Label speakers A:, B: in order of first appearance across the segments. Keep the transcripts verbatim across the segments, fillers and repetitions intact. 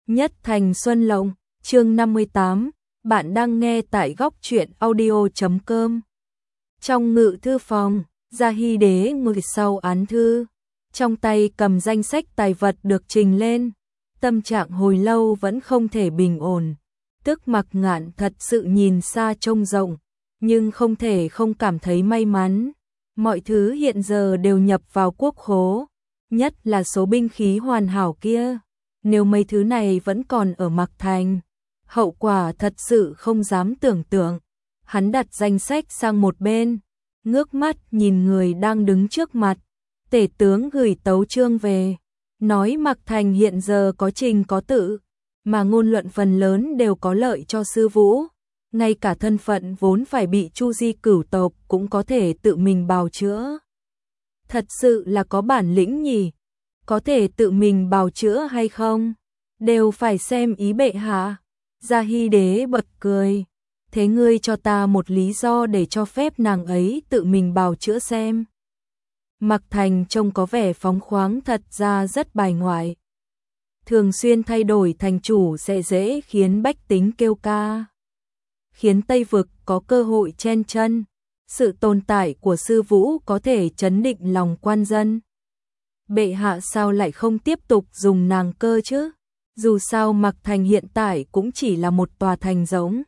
A: Nhất Thành Xuân Lộng, chương năm mươi tám, bạn đang nghe tại góc truyện audio chấm com. Trong ngự thư phòng, Gia Hy Đế ngồi sau án thư, trong tay cầm danh sách tài vật được trình lên, tâm trạng hồi lâu vẫn không thể bình ổn. Tức Mặc Ngạn thật sự nhìn xa trông rộng, nhưng không thể không cảm thấy may mắn. Mọi thứ hiện giờ đều nhập vào quốc khố, nhất là số binh khí hoàn hảo kia. Nếu mấy thứ này vẫn còn ở Mạc Thành, hậu quả thật sự không dám tưởng tượng. Hắn đặt danh sách sang một bên, ngước mắt nhìn người đang đứng trước mặt. Tể tướng gửi tấu chương về, nói Mạc Thành hiện giờ có trình có tự, mà ngôn luận phần lớn đều có lợi cho Sư Vũ. Ngay cả thân phận vốn phải bị chu di cửu tộc cũng có thể tự mình bào chữa. Thật sự là có bản lĩnh nhỉ? Có thể tự mình bào chữa hay không? Đều phải xem ý bệ hạ. Gia Hy Đế bật cười. Thế ngươi cho ta một lý do để cho phép nàng ấy tự mình bào chữa xem. Mạc Thành trông có vẻ phóng khoáng, thật ra rất bài ngoại. Thường xuyên thay đổi thành chủ sẽ dễ khiến bách tính kêu ca, khiến Tây Vực có cơ hội chen chân. Sự tồn tại của Sư Vũ có thể chấn định lòng quan dân. Bệ hạ sao lại không tiếp tục dùng nàng cơ chứ? Dù sao Mạc Thành hiện tại cũng chỉ là một tòa thành rỗng.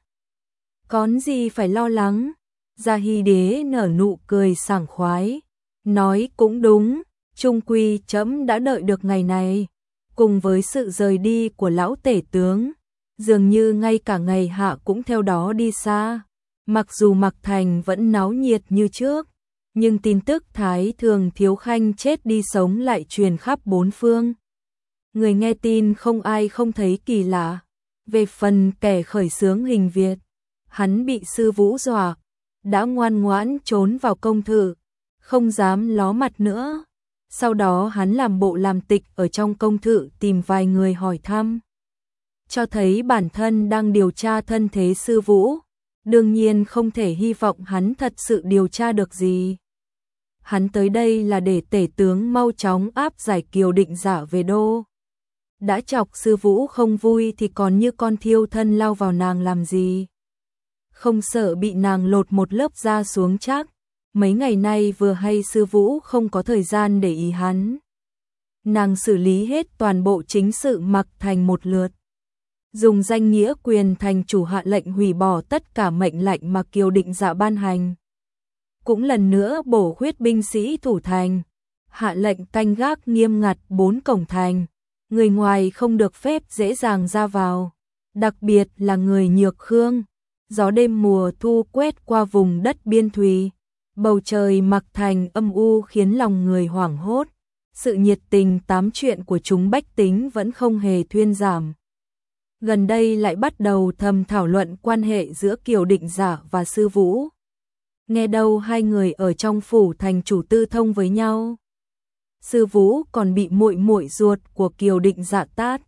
A: Có gì phải lo lắng? Gia Hy Đế nở nụ cười sảng khoái, nói cũng đúng, chung quy trẫm đã đợi được ngày này. Cùng với sự rời đi của lão tể tướng, dường như ngay cả ngày hạ cũng theo đó đi xa. Mặc dù Mạc Thành vẫn náo nhiệt như trước, nhưng tin tức Thái Thường Thiếu Khanh chết đi sống lại truyền khắp bốn phương. Người nghe tin không ai không thấy kỳ lạ. Về phần kẻ khởi xướng hình Việt, hắn bị Sư Vũ dọa, đã ngoan ngoãn trốn vào công thự, không dám ló mặt nữa. Sau đó hắn làm bộ làm tịch ở trong công thự tìm vài người hỏi thăm, cho thấy bản thân đang điều tra thân thế Sư Vũ. Đương nhiên không thể hy vọng hắn thật sự điều tra được gì. Hắn tới đây là để tể tướng mau chóng áp giải Kiều Định Dạ về đô. Đã chọc Sư Vũ không vui thì còn như con thiêu thân lao vào nàng làm gì? Không sợ bị nàng lột một lớp da xuống chắc. Mấy ngày nay vừa hay Sư Vũ không có thời gian để ý hắn, nàng xử lý hết toàn bộ chính sự Mạc Thành một lượt, dùng danh nghĩa quyền thành chủ hạ lệnh hủy bỏ tất cả mệnh lệnh mà Kiều Định Dạ ban hành. Cũng lần nữa bổ khuyết binh sĩ thủ thành, hạ lệnh canh gác nghiêm ngặt bốn cổng thành, người ngoài không được phép dễ dàng ra vào, đặc biệt là người Nhược Khương. Gió đêm mùa thu quét qua vùng đất biên thùy, bầu trời Mạc Thành âm u khiến lòng người hoảng hốt. Sự nhiệt tình tám chuyện của chúng bách tính vẫn không hề thuyên giảm. Gần đây lại bắt đầu thầm thảo luận quan hệ giữa Kiều Định Dạ và Sư Vũ. Nghe đâu hai người ở trong phủ thành chủ tư thông với nhau. Sư Vũ còn bị muội muội ruột của Kiều Định Dạ tát,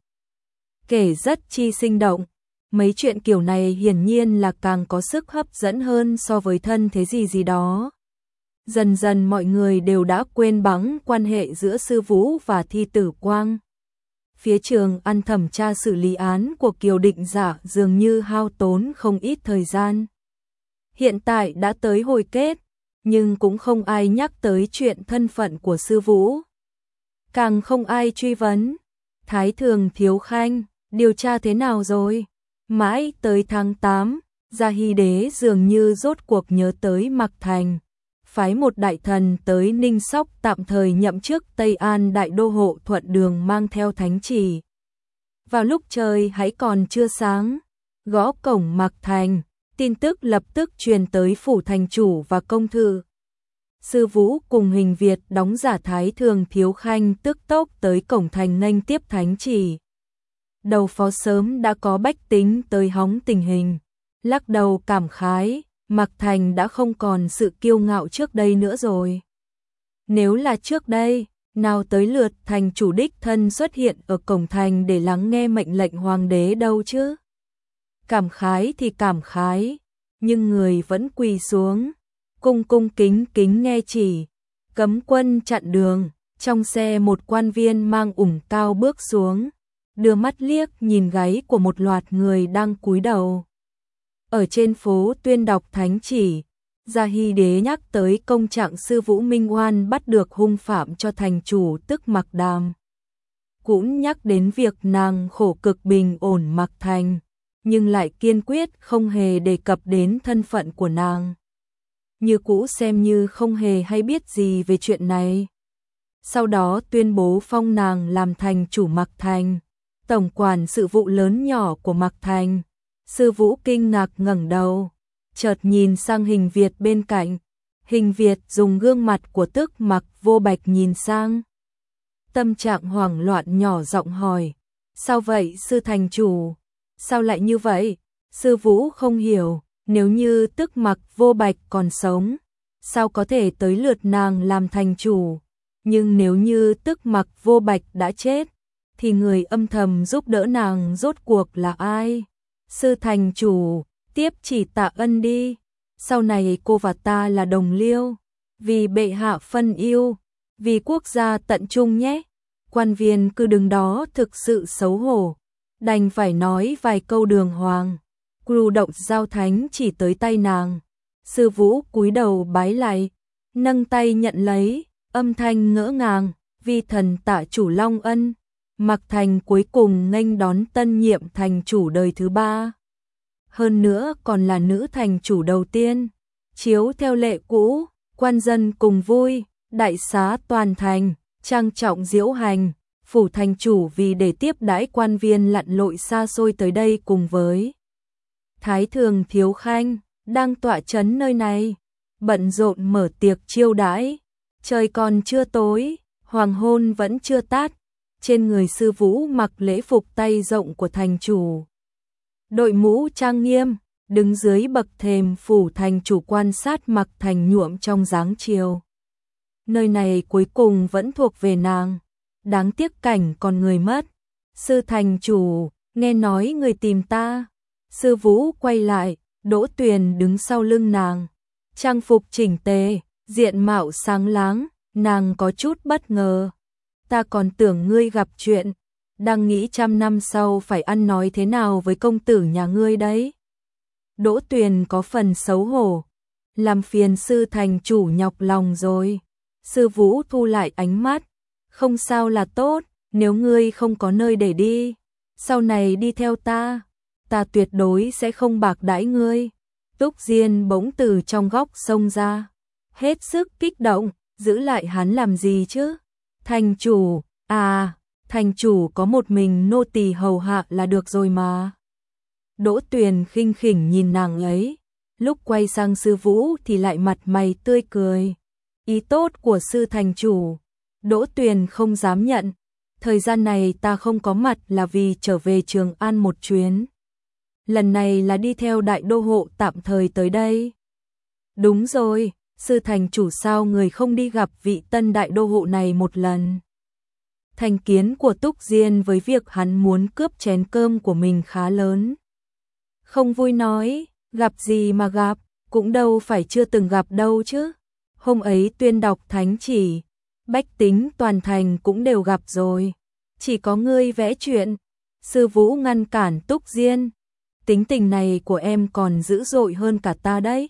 A: kể rất chi sinh động. Mấy chuyện kiểu này hiển nhiên là càng có sức hấp dẫn hơn so với thân thế gì gì đó. Dần dần mọi người đều đã quên bẵng quan hệ giữa Sư Vũ và Thi Tử Quang. Phía trường ăn thẩm tra xử lý án của Kiều Định Dạ dường như hao tốn không ít thời gian. Hiện tại đã tới hồi kết, nhưng cũng không ai nhắc tới chuyện thân phận của Sư Vũ. Càng không ai truy vấn. Thái Thường Thiếu Khanh, điều tra thế nào rồi? Mãi tới tháng tám, Gia Hy Đế dường như rốt cuộc nhớ tới Mạc Thành, phái một đại thần tới Ninh Sóc tạm thời nhậm chức Tây An đại đô hộ thuận đường mang theo thánh chỉ. Vào lúc trời hãy còn chưa sáng, gõ cổng Mạc Thành, tin tức lập tức truyền tới phủ thành chủ và công thự. Sư Vũ cùng Hình Việt đóng giả Thái Thường Thiếu Khanh tức tốc tới cổng thành nghênh tiếp thánh chỉ. Đầu phó sớm đã có bách tính tới hóng tình hình, lắc đầu cảm khái, Mạc Thành đã không còn sự kiêu ngạo trước đây nữa rồi. Nếu là trước đây, nào tới lượt thành chủ đích thân xuất hiện ở cổng thành để lắng nghe mệnh lệnh hoàng đế đâu chứ. Cảm khái thì cảm khái, nhưng người vẫn quỳ xuống, cung cung kính kính nghe chỉ. Cấm quân chặn đường, trong xe một quan viên mang ủng cao bước xuống. đưa mắt liếc nhìn gáy của một loạt người đang cúi đầu. Ở trên phố tuyên đọc thánh chỉ, Gia Hy Đế nhắc tới công trạng sư Vũ Minh Oan bắt được hung phạm cho thành chủ tức Mạc Đàm. Cũng nhắc đến việc nàng khổ cực bình ổn Mạc Thành, nhưng lại kiên quyết không hề đề cập đến thân phận của nàng. Như cũ xem như không hề hay biết gì về chuyện này. Sau đó tuyên bố phong nàng làm thành chủ Mạc Thành, tổng quản sự vụ lớn nhỏ của Mạc Thành. Sư Vũ kinh ngạc ngẩng đầu, chợt nhìn sang Hình Việt bên cạnh. Hình Việt dùng gương mặt của Tức Mạc Vô Bạch nhìn sang. Tâm trạng hoảng loạn nhỏ giọng hỏi, sao vậy sư thành chủ? Sao lại như vậy? Sư Vũ không hiểu, nếu như Tức Mạc Vô Bạch còn sống, sao có thể tới lượt nàng làm thành chủ? Nhưng nếu như Tức Mạc Vô Bạch đã chết, thì người âm thầm giúp đỡ nàng rốt cuộc là ai? Sư thành chủ, tiếp chỉ tạ ân đi. Sau này cô và ta là đồng liêu, vì bệ hạ phân yêu, vì quốc gia tận trung nhé. Quan viên cứ đứng đó thực sự xấu hổ, đành phải nói vài câu đường hoàng. Cưu động giao thánh chỉ tới tay nàng. Sư Vũ cúi đầu bái lại, nâng tay nhận lấy, âm thanh ngỡ ngàng, vi thần tạ chủ long ân. Mạc Thành cuối cùng nghênh đón tân nhiệm thành chủ đời thứ ba. Hơn nữa còn là nữ thành chủ đầu tiên. Chiếu theo lệ cũ, quan dân cùng vui, đại xá toàn thành, trang trọng diễu hành. Phủ thành chủ vì để tiếp đãi quan viên lặn lội xa xôi tới đây cùng với Thái thường Thiếu Khanh, đang tọa chấn nơi này, bận rộn mở tiệc chiêu đãi. Trời còn chưa tối, hoàng hôn vẫn chưa tắt. Trên người sư Vũ mặc lễ phục tay rộng của thành chủ, đội mũ trang nghiêm, đứng dưới bậc thềm phủ thành chủ quan sát Mạc Thành nhuộm trong dáng chiều. Nơi này cuối cùng vẫn thuộc về nàng, đáng tiếc cảnh còn người mất. Sư thành chủ, nghe nói người tìm ta. Sư Vũ quay lại, Đỗ Tuyền đứng sau lưng nàng, trang phục chỉnh tề, diện mạo sáng láng, nàng có chút bất ngờ. Ta còn tưởng ngươi gặp chuyện, đang nghĩ trăm năm sau phải ăn nói thế nào với công tử nhà ngươi đấy. Đỗ Tuyền có phần xấu hổ, làm phiền sư thành chủ nhọc lòng rồi. Sư Vũ thu lại ánh mắt, không sao là tốt, nếu ngươi không có nơi để đi, sau này đi theo ta, ta tuyệt đối sẽ không bạc đãi ngươi. Túc Diên bỗng từ trong góc xông ra, hết sức kích động, giữ lại hắn làm gì chứ? Thành chủ, à, thành chủ có một mình nô tỳ hầu hạ là được rồi mà. Đỗ Tuyền khinh khỉnh nhìn nàng ấy, lúc quay sang sư Vũ thì lại mặt mày tươi cười. Ý tốt của sư thành chủ, Đỗ Tuyền không dám nhận. Thời gian này ta không có mặt là vì trở về Trường An một chuyến. Lần này là đi theo đại đô hộ tạm thời tới đây. Đúng rồi, sư thành chủ sao người không đi gặp vị tân đại đô hộ này một lần? Thành kiến của Túc Diên với việc hắn muốn cướp chén cơm của mình khá lớn. Không vui nói, gặp gì mà gặp, cũng đâu phải chưa từng gặp đâu chứ. Hôm ấy tuyên đọc thánh chỉ, bách tính toàn thành cũng đều gặp rồi. Chỉ có ngươi vẽ chuyện. Sư Vũ ngăn cản Túc Diên. Tính tình này của em còn dữ dội hơn cả ta đấy.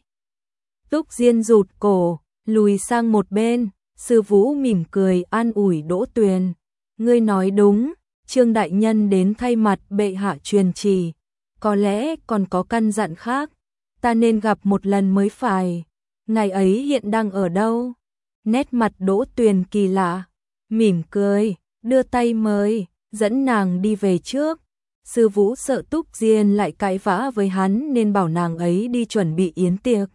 A: Túc Diên rụt cổ, lùi sang một bên. Sư Vũ mỉm cười an ủi Đỗ Tuyền. Ngươi nói đúng, Trương đại nhân đến thay mặt bệ hạ truyền chỉ, có lẽ còn có căn dặn khác, ta nên gặp một lần mới phải. Ngày ấy hiện đang ở đâu? Nét mặt Đỗ Tuyền kỳ lạ, mỉm cười, đưa tay mời, dẫn nàng đi về trước. Sư Vũ sợ Túc Diên lại cãi vã với hắn nên bảo nàng ấy đi chuẩn bị yến tiệc.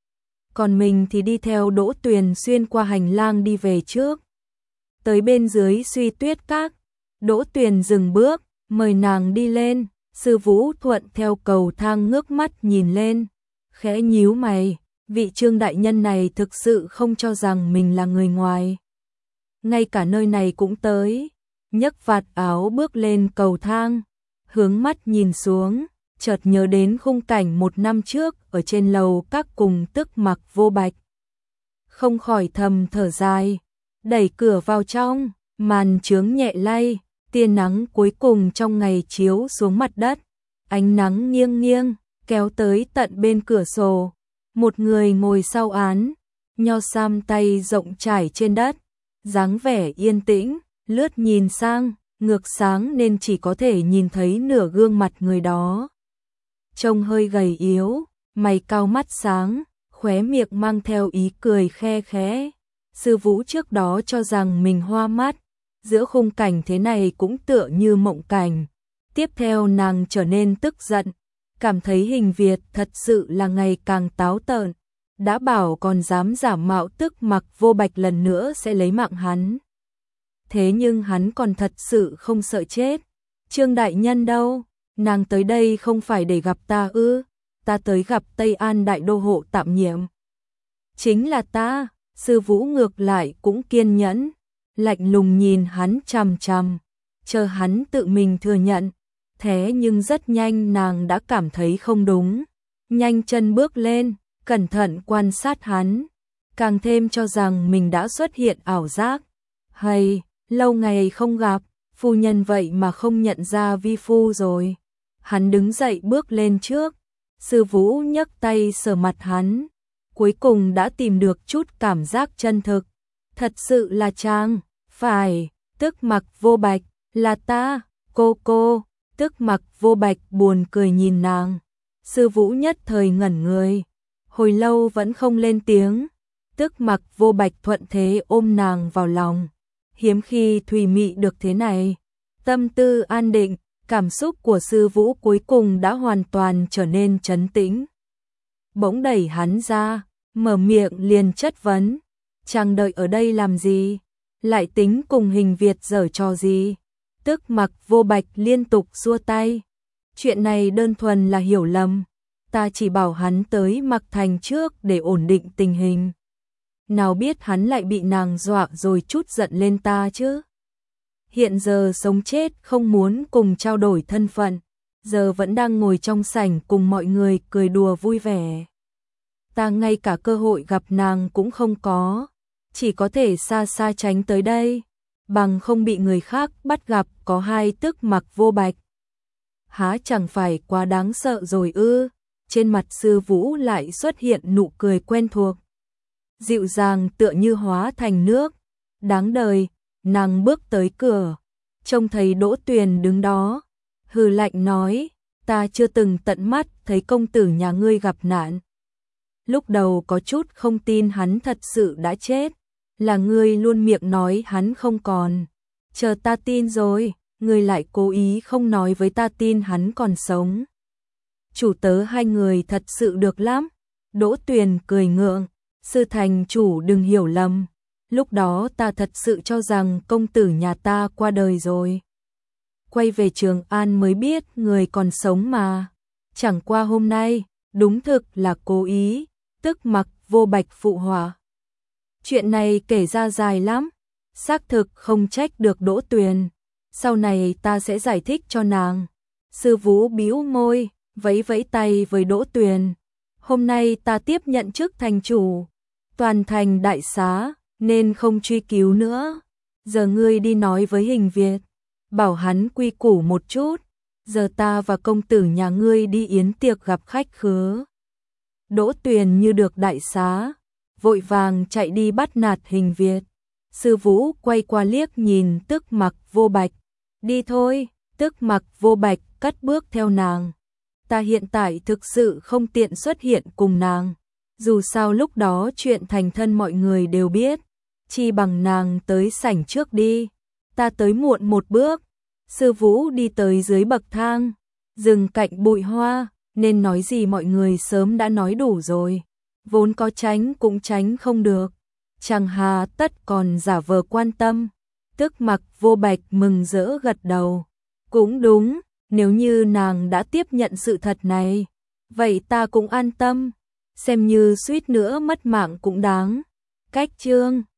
A: Còn mình thì đi theo Đỗ Tuyền xuyên qua hành lang đi về trước. Tới bên dưới Suy Tuyết Các, Đỗ Tuyền dừng bước, mời nàng đi lên. Sư Vũ thuận theo cầu thang ngước mắt nhìn lên, khẽ nhíu mày, vị Trương đại nhân này thực sự không cho rằng mình là người ngoài. Ngay cả nơi này cũng tới, nhấc vạt áo bước lên cầu thang, hướng mắt nhìn xuống, chợt nhớ đến khung cảnh một năm trước ở trên lầu các cùng Tức Mạc Vô Bạch. Không khỏi thầm thở dài, đẩy cửa vào trong, màn chướng nhẹ lay, tia nắng cuối cùng trong ngày chiếu xuống mặt đất, ánh nắng nghiêng nghiêng, kéo tới tận bên cửa sổ. Một người ngồi sau án, nho sam tay rộng trải trên đất, dáng vẻ yên tĩnh, lướt nhìn sang, ngược sáng nên chỉ có thể nhìn thấy nửa gương mặt người đó. Trông hơi gầy yếu, mày cau mắt sáng, khóe miệng mang theo ý cười khe khẽ. Sư Vũ trước đó cho rằng mình hoa mắt, giữa khung cảnh thế này cũng tựa như mộng cảnh. Tiếp theo nàng trở nên tức giận, cảm thấy Hình Việt thật sự là ngày càng táo tợn, đã bảo còn dám giả mạo Tức Mặc Vô Bạch lần nữa sẽ lấy mạng hắn. Thế nhưng hắn còn thật sự không sợ chết. Trương đại nhân đâu? Nàng tới đây không phải để gặp ta ư? Ta tới gặp Tây An đại đô hộ tạm nhiệm. Chính là ta. Sư Vũ ngược lại cũng kiên nhẫn, lạnh lùng nhìn hắn chằm chằm, chờ hắn tự mình thừa nhận. Thế nhưng rất nhanh nàng đã cảm thấy không đúng, nhanh chân bước lên, cẩn thận quan sát hắn, càng thêm cho rằng mình đã xuất hiện ảo giác. Hay, lâu ngày không gặp, phu nhân vậy mà không nhận ra vi phu rồi. Hắn đứng dậy bước lên trước, Sư Vũ nhấc tay sờ mặt hắn, cuối cùng đã tìm được chút cảm giác chân thực. Thật sự là chàng, phải, Tức Mặc Vô Bạch, là ta, cô cô. Tức Mặc Vô Bạch buồn cười nhìn nàng. Sư Vũ nhất thời ngẩn người, hồi lâu vẫn không lên tiếng. Tức Mặc Vô Bạch thuận thế ôm nàng vào lòng, hiếm khi thùy mị được thế này. Tâm tư an định, cảm xúc của Sư Vũ cuối cùng đã hoàn toàn trở nên trấn tĩnh. Bỗng đẩy hắn ra, mở miệng liền chất vấn. Chàng đợi ở đây làm gì? Lại tính cùng Hình Việt giở trò gì? Tức Mặc Vô Bạch liên tục xua tay. Chuyện này đơn thuần là hiểu lầm. Ta chỉ bảo hắn tới Mặc Thành trước để ổn định tình hình. Nào biết hắn lại bị nàng dọa rồi chút giận lên ta chứ. Hiện giờ sống chết không muốn cùng trao đổi thân phận, giờ vẫn đang ngồi trong sảnh cùng mọi người cười đùa vui vẻ. Ta ngay cả cơ hội gặp nàng cũng không có, chỉ có thể xa xa tránh tới đây, bằng không bị người khác bắt gặp có hai Tức Mặc Vô Bạch. Há chẳng phải quá đáng sợ rồi ư? Trên mặt Sư Vũ lại xuất hiện nụ cười quen thuộc, dịu dàng tựa như hóa thành nước. Đáng đời. Nàng bước tới cửa, trông thấy Đỗ Tuyền đứng đó, hừ lạnh nói, ta chưa từng tận mắt thấy công tử nhà ngươi gặp nạn. Lúc đầu có chút không tin hắn thật sự đã chết, là ngươi luôn miệng nói hắn không còn. Chờ ta tin rồi, ngươi lại cố ý không nói với ta tin hắn còn sống. Chủ tớ hai người thật sự được lắm. Đỗ Tuyền cười ngượng, sư thành chủ đừng hiểu lầm. Lúc đó ta thật sự cho rằng công tử nhà ta qua đời rồi. Quay về Trường An mới biết người còn sống mà. Chẳng qua hôm nay, đúng thực là cố ý. Tức Mặc Vô Bạch phụ họa. Chuyện này kể ra dài lắm, xác thực không trách được Đỗ Tuyền. Sau này ta sẽ giải thích cho nàng. Sư Vũ bĩu môi, vẫy vẫy tay với Đỗ Tuyền. Hôm nay ta tiếp nhận chức thành chủ, toàn thành đại xá, nên không truy cứu nữa. Giờ ngươi đi nói với Hình Việt, bảo hắn quy củ một chút. Giờ ta và công tử nhà ngươi đi yến tiệc gặp khách khứa. Đỗ Tuyền như được đại xá, vội vàng chạy đi bắt nạt Hình Việt. Sư Vũ quay qua liếc nhìn Tức Mặc Vô Bạch. Đi thôi. Tức Mặc Vô Bạch cất bước theo nàng. Ta hiện tại thực sự không tiện xuất hiện cùng nàng. Dù sao lúc đó chuyện thành thân mọi người đều biết. Chi bằng nàng tới sảnh trước đi. Ta tới muộn một bước. Sư Vũ đi tới dưới bậc thang, dừng cạnh bụi hoa, nên nói gì mọi người sớm đã nói đủ rồi. Vốn có tránh cũng tránh không được. Chẳng hà tất còn giả vờ quan tâm. Tức Mặc Vô Bạch mừng rỡ gật đầu. Cũng đúng, nếu như nàng đã tiếp nhận sự thật này, vậy ta cũng an tâm. Xem như suýt nữa mất mạng cũng đáng. Cách chương